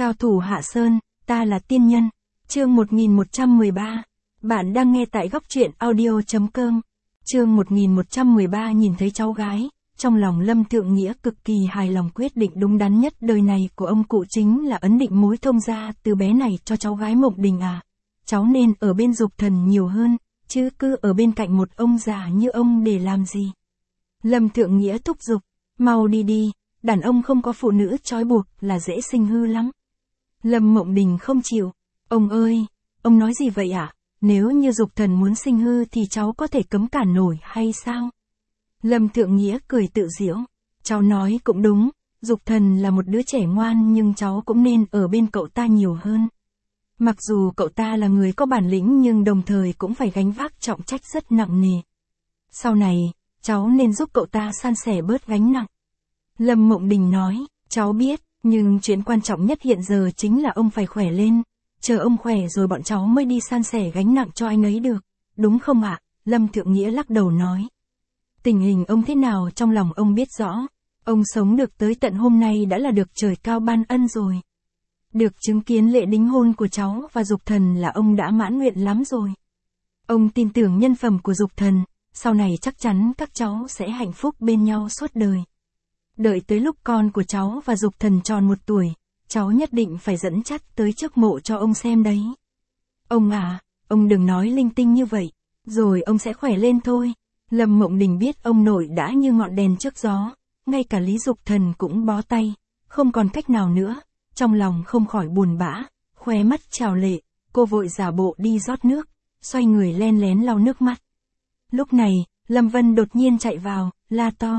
Cao thủ Hạ Sơn, ta là tiên nhân. Chương 1113. Bạn đang nghe tại góc truyện audio.com. Chương 1113 nhìn thấy cháu gái, trong lòng Lâm Thượng Nghĩa cực kỳ hài lòng, quyết định đúng đắn nhất đời này của ông cụ chính là ấn định mối thông gia từ bé này cho cháu gái Mộng Đình à. Cháu nên ở bên Dục Thần nhiều hơn, chứ cứ ở bên cạnh một ông già như ông để làm gì. Lâm Thượng Nghĩa thúc giục, mau đi đi, đàn ông không có phụ nữ trói buộc là dễ sinh hư lắm. Lâm Mộng Đình không chịu, ông ơi, ông nói gì vậy ạ? Nếu như Dục Thần muốn sinh hư thì cháu có thể cấm cản nổi hay sao? Lâm Thượng Nghĩa cười tự giễu, cháu nói cũng đúng, Dục Thần là một đứa trẻ ngoan nhưng cháu cũng nên ở bên cậu ta nhiều hơn. Mặc dù cậu ta là người có bản lĩnh nhưng đồng thời cũng phải gánh vác trọng trách rất nặng nề. Sau này, cháu nên giúp cậu ta san sẻ bớt gánh nặng. Lâm Mộng Đình nói, cháu biết, nhưng chuyện quan trọng nhất hiện giờ chính là ông phải khỏe lên. Chờ ông khỏe rồi bọn cháu mới đi san sẻ gánh nặng cho anh ấy được, đúng không ạ? Lâm Thượng Nghĩa lắc đầu nói. Tình hình ông thế nào trong lòng ông biết rõ. Ông sống được tới tận hôm nay đã là được trời cao ban ân rồi. Được chứng kiến lễ đính hôn của cháu và Dục Thần là ông đã mãn nguyện lắm rồi. Ông tin tưởng nhân phẩm của Dục Thần, sau này chắc chắn các cháu sẽ hạnh phúc bên nhau suốt đời. Đợi tới lúc con của cháu và Dục Thần tròn 1 tuổi, cháu nhất định phải dẫn chắt tới trước mộ cho ông xem đấy. Ông à, ông đừng nói linh tinh như vậy, rồi ông sẽ khỏe lên thôi. Lâm Mộng Đình biết ông nội đã như ngọn đèn trước gió, ngay cả Lý Dục Thần cũng bó tay, không còn cách nào nữa, trong lòng không khỏi buồn bã, khóe mắt trào lệ, cô vội giả bộ đi rót nước, xoay người len lén lau nước mắt. Lúc này, Lâm Vân đột nhiên chạy vào, la to.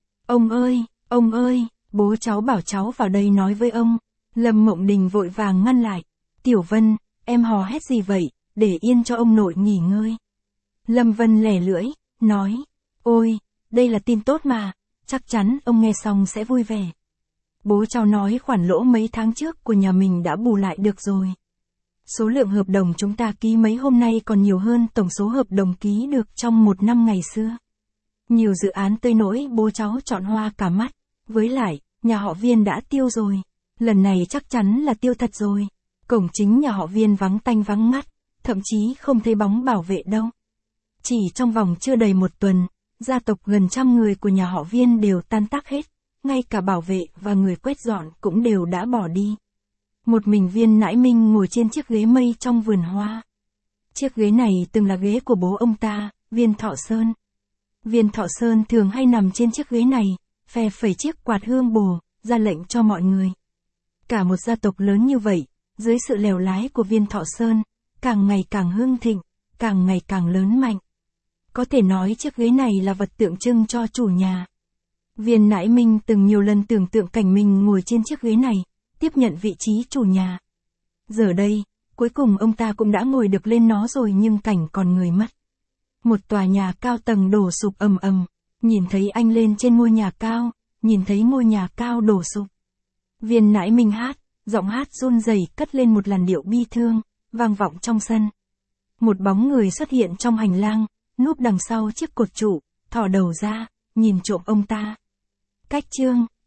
Ông ơi, bố cháu bảo cháu vào đây nói với ông. Lâm Mộng Đình vội vàng ngăn lại. Tiểu Vân, em hò hét gì vậy, để yên cho ông nội nghỉ ngơi. Lâm Vân lẻ lưỡi, nói, ôi, đây là tin tốt mà, chắc chắn ông nghe xong sẽ vui vẻ. Bố cháu nói khoản lỗ mấy tháng trước của nhà mình đã bù lại được rồi. Số lượng hợp đồng chúng ta ký mấy hôm nay còn nhiều hơn tổng số hợp đồng ký được trong 1 năm ngày xưa. Nhiều dự án tới nỗi bố cháu chọn hoa cả mắt, với lại, nhà họ Viên đã tiêu rồi. Lần này chắc chắn là tiêu thật rồi. Cổng chính nhà họ Viên vắng tanh vắng ngắt, thậm chí không thấy bóng bảo vệ đâu. Chỉ trong vòng chưa đầy 1 tuần, gia tộc gần 100 người của nhà họ Viên đều tan tác hết, ngay cả bảo vệ và người quét dọn cũng đều đã bỏ đi. Một mình Viên Nãi Minh ngồi trên chiếc ghế mây trong vườn hoa. Chiếc ghế này từng là ghế của bố ông ta, Viên Thọ Sơn. Viên Thọ Sơn thường hay nằm trên chiếc ghế này, phe phẩy chiếc quạt hương bồ, ra lệnh cho mọi người. Cả một gia tộc lớn như vậy, dưới sự lèo lái của Viên Thọ Sơn, càng ngày càng hưng thịnh, càng ngày càng lớn mạnh. Có thể nói chiếc ghế này là vật tượng trưng cho chủ nhà. Viên Nãi Minh từng nhiều lần tưởng tượng cảnh mình ngồi trên chiếc ghế này, tiếp nhận vị trí chủ nhà. Giờ đây, cuối cùng ông ta cũng đã ngồi được lên nó rồi, nhưng cảnh còn người mất. Một tòa nhà cao tầng đổ sụp ầm ầm, nhìn thấy anh lên trên ngôi nhà cao, nhìn thấy ngôi nhà cao đổ sụp. Viên Nãi Minh hát, giọng hát run rẩy cất lên một làn điệu bi thương, vang vọng trong sân. Một bóng người xuất hiện trong hành lang, núp đằng sau chiếc cột trụ, thò đầu ra, nhìn trộm ông ta. Cách chương